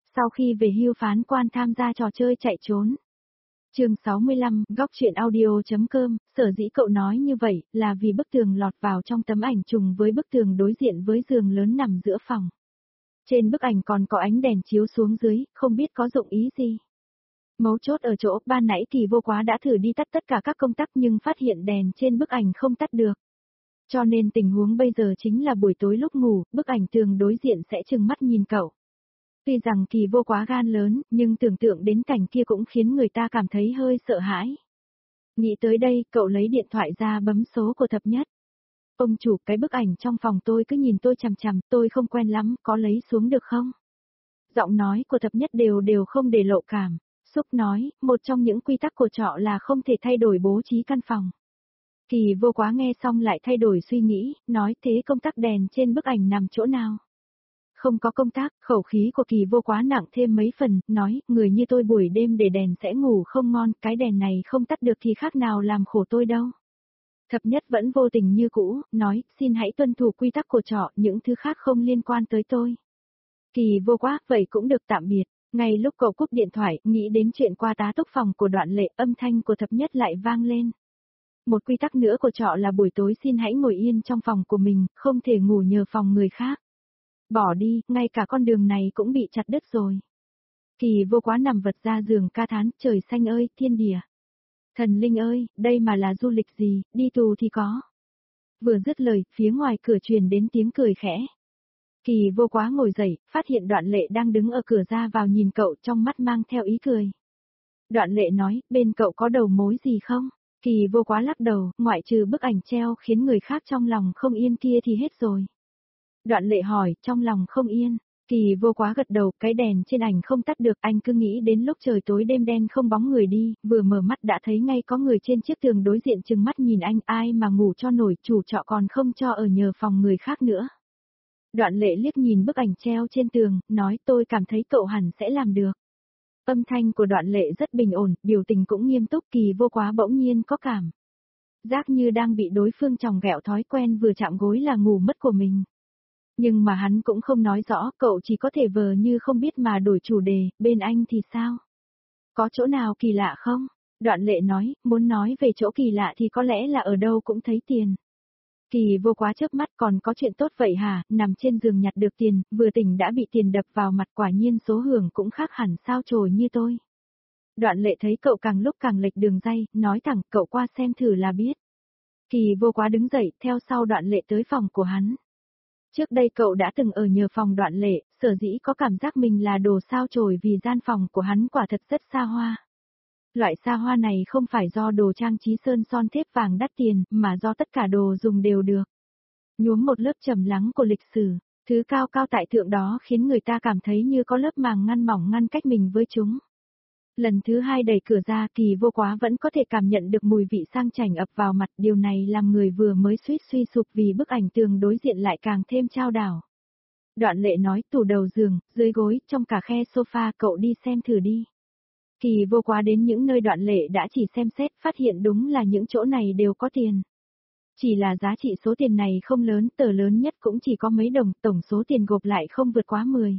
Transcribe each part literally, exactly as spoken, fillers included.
Sau khi về hưu phán quan tham gia trò chơi chạy trốn. Chương sáu mươi lăm, góc truyện audio.com, sở dĩ cậu nói như vậy là vì bức tường lọt vào trong tấm ảnh trùng với bức tường đối diện với giường lớn nằm giữa phòng. Trên bức ảnh còn có ánh đèn chiếu xuống dưới, không biết có dụng ý gì. Mấu chốt ở chỗ, ban nãy Kỳ Vô Quá đã thử đi tắt tất cả các công tắc nhưng phát hiện đèn trên bức ảnh không tắt được. Cho nên tình huống bây giờ chính là buổi tối lúc ngủ, bức ảnh tường đối diện sẽ trừng mắt nhìn cậu. Tuy rằng Kỳ Vô Quá gan lớn, nhưng tưởng tượng đến cảnh kia cũng khiến người ta cảm thấy hơi sợ hãi. Nghĩ tới đây, cậu lấy điện thoại ra bấm số của Thập Nhất. Ông chủ, cái bức ảnh trong phòng tôi cứ nhìn tôi chằm chằm, tôi không quen lắm, có lấy xuống được không? Giọng nói của Thập Nhất đều đều không để lộ cảm. Xúc nói, một trong những quy tắc của trọ là không thể thay đổi bố trí căn phòng. Kỳ Vô Quá nghe xong lại thay đổi suy nghĩ, nói thế công tắc đèn trên bức ảnh nằm chỗ nào? Không có công tắc, khẩu khí của Kỳ Vô Quá nặng thêm mấy phần, nói, người như tôi buổi đêm để đèn sẽ ngủ không ngon, cái đèn này không tắt được thì khác nào làm khổ tôi đâu. Thập Nhất vẫn vô tình như cũ, nói, xin hãy tuân thủ quy tắc của trọ, những thứ khác không liên quan tới tôi. Kỳ Vô Quá, vậy cũng được tạm biệt. Ngay lúc cậu cúp điện thoại, nghĩ đến chuyện qua tá túc phòng của Đoạn Lệ, âm thanh của Thập Nhất lại vang lên. Một quy tắc nữa của trọ là buổi tối xin hãy ngồi yên trong phòng của mình, không thể ngủ nhờ phòng người khác. Bỏ đi, ngay cả con đường này cũng bị chặt đứt rồi. Kỳ Vô Quá nằm vật ra giường ca thán, trời xanh ơi, thiên địa. Thần linh ơi, đây mà là du lịch gì, đi tù thì có. Vừa dứt lời, phía ngoài cửa truyền đến tiếng cười khẽ. Kỳ Vô Quá ngồi dậy, phát hiện Đoạn Lệ đang đứng ở cửa ra vào nhìn cậu, trong mắt mang theo ý cười. Đoạn Lệ nói, bên cậu có đầu mối gì không? Kỳ Vô Quá lắc đầu, ngoại trừ bức ảnh treo khiến người khác trong lòng không yên kia thì hết rồi. Đoạn Lệ hỏi, trong lòng không yên. Kỳ Vô Quá gật đầu, cái đèn trên ảnh không tắt được, anh cứ nghĩ đến lúc trời tối đêm đen không bóng người đi, vừa mở mắt đã thấy ngay có người trên chiếc tường đối diện chừng mắt nhìn anh, ai mà ngủ cho nổi, chủ trọ còn không cho ở nhờ phòng người khác nữa. Đoạn Lệ liếc nhìn bức ảnh treo trên tường, nói tôi cảm thấy cậu hẳn sẽ làm được. Âm thanh của Đoạn Lệ rất bình ổn, biểu tình cũng nghiêm túc. Kỳ Vô Quá bỗng nhiên có cảm giác như đang bị đối phương chòng ghẹo, thói quen vừa chạm gối là ngủ mất của mình. Nhưng mà hắn cũng không nói rõ, cậu chỉ có thể vờ như không biết mà đổi chủ đề, bên anh thì sao? Có chỗ nào kỳ lạ không? Đoạn Lệ nói, muốn nói về chỗ kỳ lạ thì có lẽ là ở đâu cũng thấy tiền. Kỳ Vô Quá chớp mắt, còn có chuyện tốt vậy hả? Nằm trên giường nhặt được tiền, vừa tỉnh đã bị tiền đập vào mặt, quả nhiên số hưởng cũng khác hẳn sao chổi như tôi. Đoạn Lệ thấy cậu càng lúc càng lệch đường ray, nói thẳng, cậu qua xem thử là biết. Kỳ Vô Quá đứng dậy, theo sau Đoạn Lệ tới phòng của hắn. Trước đây cậu đã từng ở nhờ phòng Đoạn Lệ, sở dĩ có cảm giác mình là đồ sao chổi vì gian phòng của hắn quả thật rất xa hoa. Loại xa hoa này không phải do đồ trang trí sơn son thép vàng đắt tiền, mà do tất cả đồ dùng đều được. Nhuốm một lớp trầm lắng của lịch sử, thứ cao cao tại thượng đó khiến người ta cảm thấy như có lớp màng ngăn mỏng ngăn cách mình với chúng. Lần thứ hai đẩy cửa ra, Kỳ Vô Quá vẫn có thể cảm nhận được mùi vị sang chảnh ập vào mặt, điều này làm người vừa mới suýt suy sụp vì bức ảnh tường đối diện lại càng thêm chao đảo. Đoạn Lệ nói, tủ đầu giường, dưới gối, trong cả khe sofa, cậu đi xem thử đi. Kỳ Vô Quá đến những nơi Đoạn Lệ đã chỉ xem xét, phát hiện đúng là những chỗ này đều có tiền. Chỉ là giá trị số tiền này không lớn, tờ lớn nhất cũng chỉ có mấy đồng, tổng số tiền gộp lại không vượt quá mười.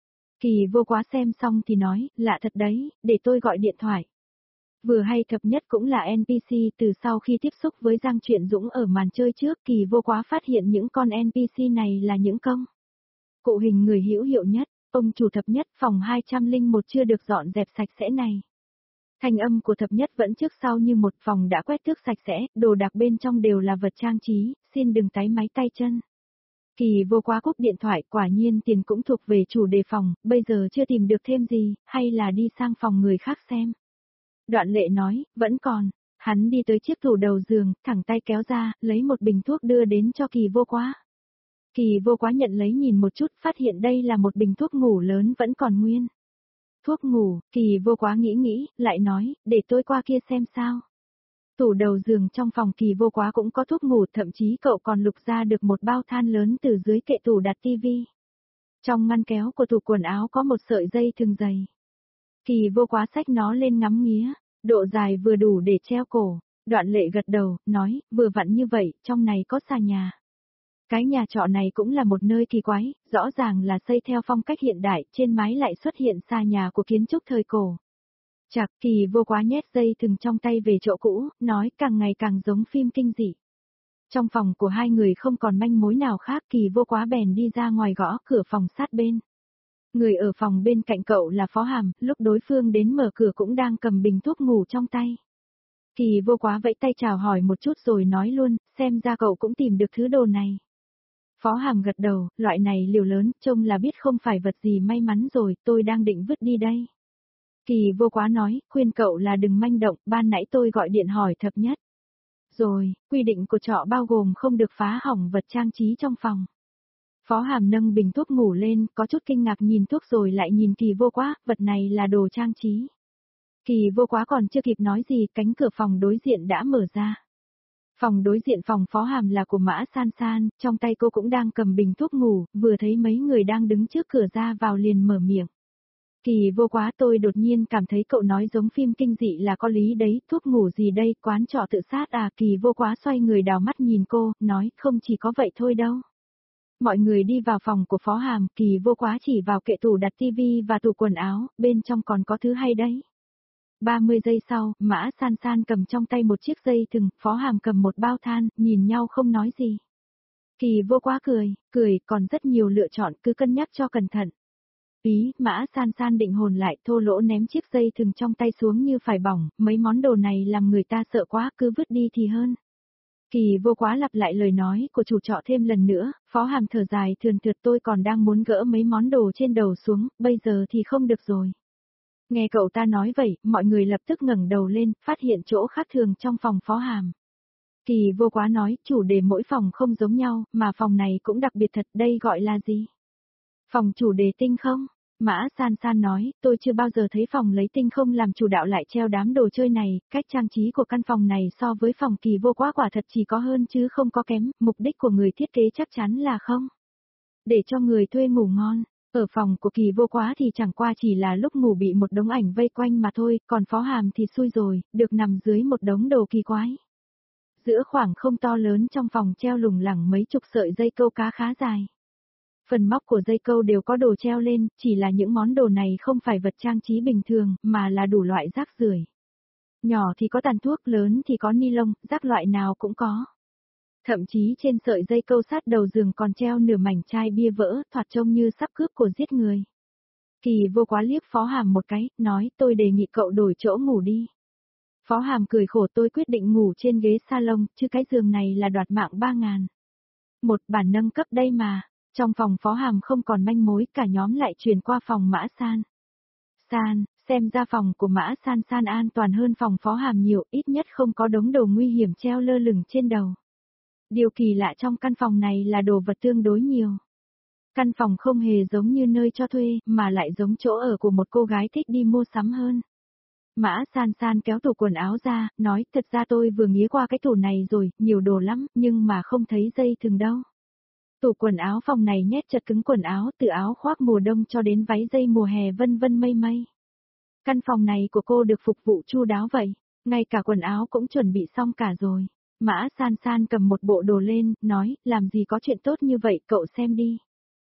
Kỳ Vô Quá xem xong thì nói, lạ thật đấy, để tôi gọi điện thoại. Vừa hay Thập Nhất cũng là en pê xê, từ sau khi tiếp xúc với Giang Truyện Dũng ở màn chơi trước, Kỳ Vô Quá phát hiện những con en pê xê này là những công cụ hình người hữu hiệu nhất. Ông chủ Thập Nhất, phòng hai trăm lẻ một chưa được dọn dẹp sạch sẽ này. Thanh âm của Thập Nhất vẫn trước sau như một, phòng đã quét tước sạch sẽ, đồ đạc bên trong đều là vật trang trí, xin đừng táy máy tay chân. Kỳ Vô Quá cúp điện thoại, quả nhiên tiền cũng thuộc về chủ đề phòng, bây giờ chưa tìm được thêm gì, hay là đi sang phòng người khác xem. Đoạn Lệ nói, vẫn còn. Hắn đi tới chiếc tủ đầu giường, thẳng tay kéo ra, lấy một bình thuốc đưa đến cho Kỳ Vô Quá. Kỳ Vô Quá nhận lấy nhìn một chút, phát hiện đây là một bình thuốc ngủ lớn vẫn còn nguyên. Thuốc ngủ, Kỳ Vô Quá nghĩ nghĩ, lại nói, để tôi qua kia xem sao. Tủ đầu giường trong phòng Kỳ Vô Quá cũng có thuốc ngủ, thậm chí cậu còn lục ra được một bao than lớn từ dưới kệ tủ đặt tivi. Trong ngăn kéo của tủ quần áo có một sợi dây thừng dày. Kỳ Vô Quá xách nó lên ngắm nghía, độ dài vừa đủ để treo cổ. Đoạn Lệ gật đầu, nói, vừa vặn như vậy, trong này có xà nhà. Cái nhà trọ này cũng là một nơi kỳ quái, rõ ràng là xây theo phong cách hiện đại, trên mái lại xuất hiện xa nhà của kiến trúc thời cổ. Chạc Kỳ Vô Quá nhét dây thừng trong tay về chỗ cũ, nói càng ngày càng giống phim kinh dị. Trong phòng của hai người không còn manh mối nào khác, Kỳ Vô Quá bèn đi ra ngoài gõ cửa phòng sát bên. Người ở phòng bên cạnh cậu là Phó Hàm, lúc đối phương đến mở cửa cũng đang cầm bình thuốc ngủ trong tay. Kỳ Vô Quá vẫy tay chào hỏi một chút rồi nói luôn, xem ra cậu cũng tìm được thứ đồ này. Phó Hàm gật đầu, loại này liều lớn, trông là biết không phải vật gì may mắn rồi, tôi đang định vứt đi đây. Kỳ Vô Quá nói, khuyên cậu là đừng manh động, ban nãy tôi gọi điện hỏi thập nhất. Rồi, quy định của trọ bao gồm không được phá hỏng vật trang trí trong phòng. Phó Hàm nâng bình thuốc ngủ lên, có chút kinh ngạc nhìn thuốc rồi lại nhìn Kỳ Vô Quá, vật này là đồ trang trí. Kỳ Vô Quá còn chưa kịp nói gì, cánh cửa phòng đối diện đã mở ra. Phòng đối diện phòng Phó Hàm là của Mã San San, trong tay cô cũng đang cầm bình thuốc ngủ, vừa thấy mấy người đang đứng trước cửa ra vào liền mở miệng. Kỳ Vô Quá, tôi đột nhiên cảm thấy cậu nói giống phim kinh dị là có lý đấy, thuốc ngủ gì đây, quán trọ tự sát à? Kỳ Vô Quá xoay người đào mắt nhìn cô, nói, không chỉ có vậy thôi đâu. Mọi người đi vào phòng của Phó Hàm, Kỳ Vô Quá chỉ vào kệ tủ đặt tivi và tủ quần áo, bên trong còn có thứ hay đấy. ba mươi giây sau, Mã San San cầm trong tay một chiếc dây thừng, Phó Hàm cầm một bao than, nhìn nhau không nói gì. Kỳ Vô Quá cười, cười, còn rất nhiều lựa chọn, cứ cân nhắc cho cẩn thận. Ý, Mã San San định hồn lại, thô lỗ ném chiếc dây thừng trong tay xuống như phải bỏng, mấy món đồ này làm người ta sợ quá, cứ vứt đi thì hơn. Kỳ Vô Quá lặp lại lời nói của chủ trọ thêm lần nữa, Phó Hàm thở dài thườn thượt, tôi còn đang muốn gỡ mấy món đồ trên đầu xuống, bây giờ thì không được rồi. Nghe cậu ta nói vậy, mọi người lập tức ngẩng đầu lên, phát hiện chỗ khác thường trong phòng Phó Hàm. Kỳ Vô Quá nói, chủ đề mỗi phòng không giống nhau, mà phòng này cũng đặc biệt thật, đây gọi là gì? Phòng chủ đề tinh không? Mã San San nói, tôi chưa bao giờ thấy phòng lấy tinh không làm chủ đạo lại treo đám đồ chơi này, cách trang trí của căn phòng này so với phòng Kỳ Vô Quá quả thật chỉ có hơn chứ không có kém, mục đích của người thiết kế chắc chắn là không. Để cho người thuê ngủ ngon. Ở phòng của Kỳ Vô Quá thì chẳng qua chỉ là lúc ngủ bị một đống ảnh vây quanh mà thôi, còn Phó Hàm thì xui rồi, được nằm dưới một đống đồ kỳ quái. Giữa khoảng không to lớn trong phòng treo lủng lẳng mấy chục sợi dây câu cá khá dài. Phần móc của dây câu đều có đồ treo lên, chỉ là những món đồ này không phải vật trang trí bình thường, mà là đủ loại rác rưởi. Nhỏ thì có tàn thuốc, lớn thì có ni lông, rác loại nào cũng có. Thậm chí trên sợi dây câu sát đầu giường còn treo nửa mảnh chai bia vỡ, thoạt trông như sắp cướp của giết người. Kỳ Vô Quá liếc Phó Hàm một cái, nói, tôi đề nghị cậu đổi chỗ ngủ đi. Phó Hàm cười khổ, tôi quyết định ngủ trên ghế salon, chứ cái giường này là đoạt mạng ba ngàn. Một bản nâng cấp đây mà. Trong phòng Phó Hàm không còn manh mối, cả nhóm lại chuyển qua phòng Mã San. San, xem ra phòng của Mã San San an toàn hơn phòng Phó Hàm nhiều, ít nhất không có đống đồ nguy hiểm treo lơ lửng trên đầu. Điều kỳ lạ trong căn phòng này là đồ vật tương đối nhiều. Căn phòng không hề giống như nơi cho thuê, mà lại giống chỗ ở của một cô gái thích đi mua sắm hơn. Mã San San kéo tủ quần áo ra, nói, thật ra tôi vừa nghía qua cái tủ này rồi, nhiều đồ lắm, nhưng mà không thấy dây thừng đâu. Tủ quần áo phòng này nhét chật cứng quần áo, từ áo khoác mùa đông cho đến váy dây mùa hè vân vân mây mây. Căn phòng này của cô được phục vụ chu đáo vậy, ngay cả quần áo cũng chuẩn bị xong cả rồi. Mã San San cầm một bộ đồ lên, nói, làm gì có chuyện tốt như vậy, cậu xem đi.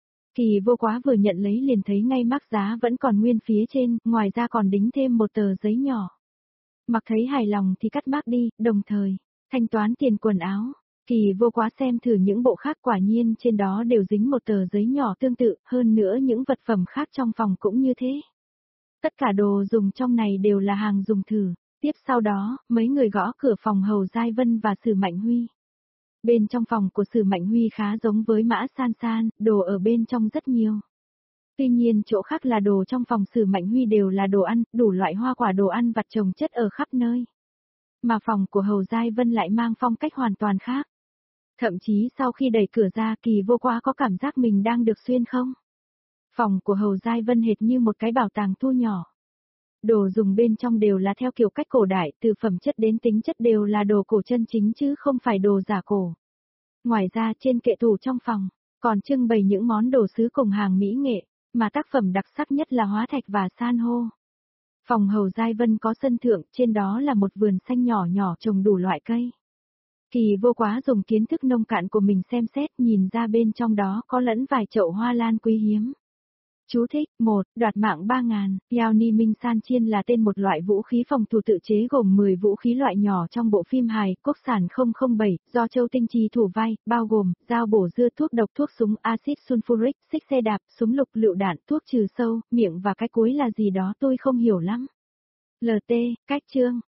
Kỳ Vô Quá vừa nhận lấy liền thấy ngay mác giá vẫn còn nguyên phía trên, ngoài ra còn đính thêm một tờ giấy nhỏ. Mặc thấy hài lòng thì cắt mác đi, đồng thời, thanh toán tiền quần áo. Kỳ Vô Quá xem thử những bộ khác, quả nhiên trên đó đều dính một tờ giấy nhỏ tương tự, hơn nữa những vật phẩm khác trong phòng cũng như thế. Tất cả đồ dùng trong này đều là hàng dùng thử. Tiếp sau đó, mấy người gõ cửa phòng Hầu Giai Vân và Sử Mạnh Huy. Bên trong phòng của Sử Mạnh Huy khá giống với Mã San San, đồ ở bên trong rất nhiều. Tuy nhiên chỗ khác là đồ trong phòng Sử Mạnh Huy đều là đồ ăn, đủ loại hoa quả đồ ăn vặt trồng chất ở khắp nơi. Mà phòng của Hầu Giai Vân lại mang phong cách hoàn toàn khác. Thậm chí sau khi đẩy cửa ra, Kỳ Vô Quá có cảm giác mình đang được xuyên không. Phòng của Hầu Giai Vân hệt như một cái bảo tàng thu nhỏ. Đồ dùng bên trong đều là theo kiểu cách cổ đại, từ phẩm chất đến tính chất đều là đồ cổ chân chính chứ không phải đồ giả cổ. Ngoài ra trên kệ tủ trong phòng, còn trưng bày những món đồ sứ cùng hàng mỹ nghệ, mà tác phẩm đặc sắc nhất là hóa thạch và san hô. Phòng Hầu Giai Vân có sân thượng, trên đó là một vườn xanh nhỏ nhỏ trồng đủ loại cây. Kỳ vô quá dùng kiến thức nông cạn của mình xem xét, nhìn ra bên trong đó có lẫn vài chậu hoa lan quý hiếm. Chú thích: một. Đoạt mạng ba ngàn, Yao Ni Minh San Chiên là tên một loại vũ khí phòng thủ tự chế gồm mười vũ khí loại nhỏ trong bộ phim hài Quốc sản không không bảy, do Châu Tinh Trì thủ vai, bao gồm dao bổ dưa, thuốc độc, thuốc súng axit sulfuric, xích xe đạp, súng lục, lựu đạn, thuốc trừ sâu, miệng và cái cuối là gì đó tôi không hiểu lắm. lờ tê, cách chương